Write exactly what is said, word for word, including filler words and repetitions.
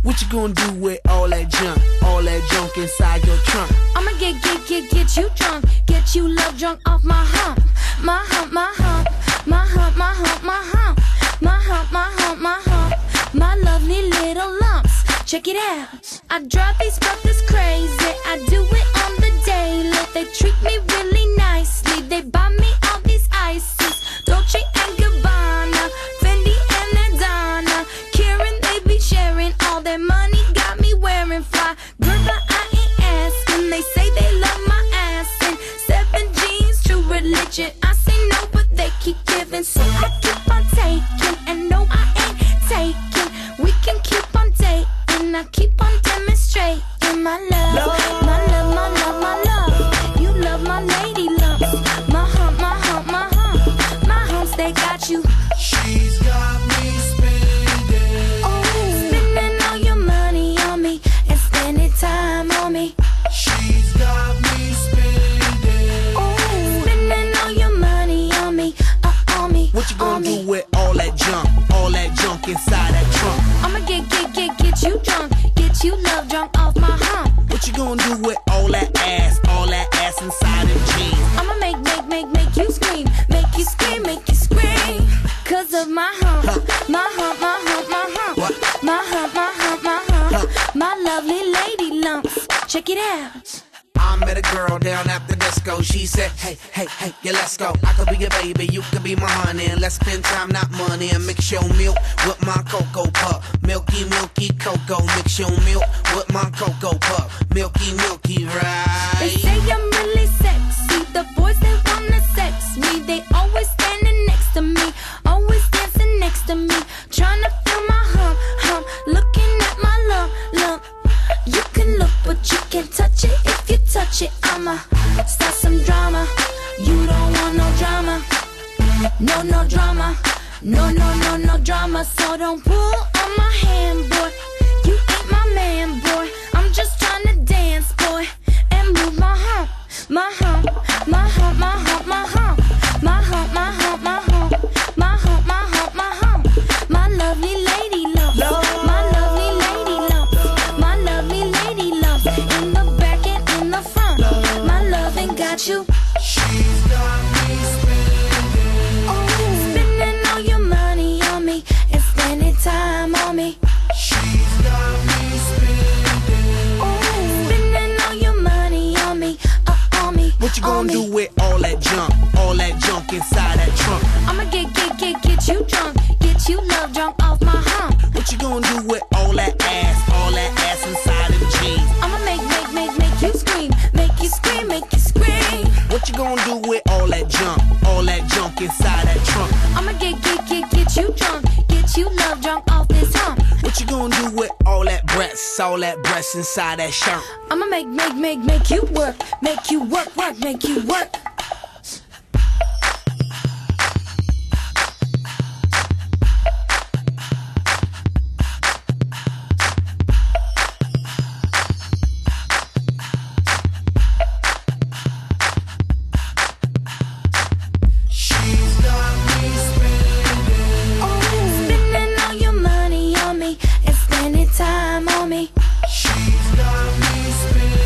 What you gonna do with all that junk, all that junk inside your trunk? I'ma get, get, get, get you drunk, get you love drunk off my hump, my hump, my hump, my hump, my hump, my hump, my hump, my hump, my hump, my lovely little lumps. Check it out. I drive these brothers crazy. I do it on the daily. They treat me really nicely. They buy me all these ices, Dolce and Gabbana, Fendi and Adana. Karen, they be sharing all their money. Got me wearing fly. Girl, but I ain't asking. They say they love my ass and seven jeans, true religion. I say no, but they keep giving, so I keep on taking. And no, I ain't taking. We can keep on dating. I keep on demonstrating my love, my love, my love, my love. You love my lady lumps, my hump, my hump, my hump, my humps, they got you. She's got me spending, oh, spending all your money on me and spending time on me. She's got me spending, oh, spending all your money on me, uh, on me. What you gonna do me. with all that junk, all that junk inside that trunk? I'ma get, get, get, get you drunk, get you love drunk off my hump. What you gonna do with all that ass, all that ass inside them jeans? I'ma make, make, make, make you scream, make you scream, make you scream. Cause of my hump, Huh. my hump, my hump, my hump, What? my hump, my hump, my hump, Huh. my lovely lady lumps. Check it out. I met a girl down at the disco. She said, hey, hey, hey, yeah, let's go. I could be your baby, you could be my honey. And let's spend time, not money. And mix your milk with my cocoa pup. Milky, milky cocoa. Mix your milk with my cocoa pup. Milky, milky, They right? say I'm really sexy. The boys, they wanna sex me. They always standing next to me, always dancing next to me, trying to feel my hump, hump, looking at my lump, lump. You can look, but you can't touch it. If you touch it, I'ma start some drama. You don't want no drama, no, no drama, no, no, no, no drama. So don't pull on my hand, boy. You ain't my man, boy. I'm just trying to dance, boy, and move my hump, my hump, my hump, my hump, my hump, my hump, my hump, my hump, my hump, my hump, my hump, my lovely lady lumps, my lovely lady lumps, my lovely lady lumps, in the back and in the front. My loving got you. She's got me spending, Oh, spending all your money on me and spending time on me. she's got me spending. Oh, spending all your money on me, uh, on me. What you on gonna me. do with all that junk, all that junk inside that trunk? I'ma get, get, get, get you drunk, get you love drunk off my hump. What you gonna do with all that ass, all that ass inside them jeans? I'ma make, make, make, make you scream, make you scream, make you scream. What you gonna do with all that junk, all that junk inside that trunk? I'ma get, get, get, get you drunk, get you love drunk off this hump. What you gonna do with all that breasts, all that breasts inside that shirt? I'ma make, make, make, make you work, make you work, work, make you work. She's got me spending, Oh, spending all your money on me and spending time on me. she's got me spending.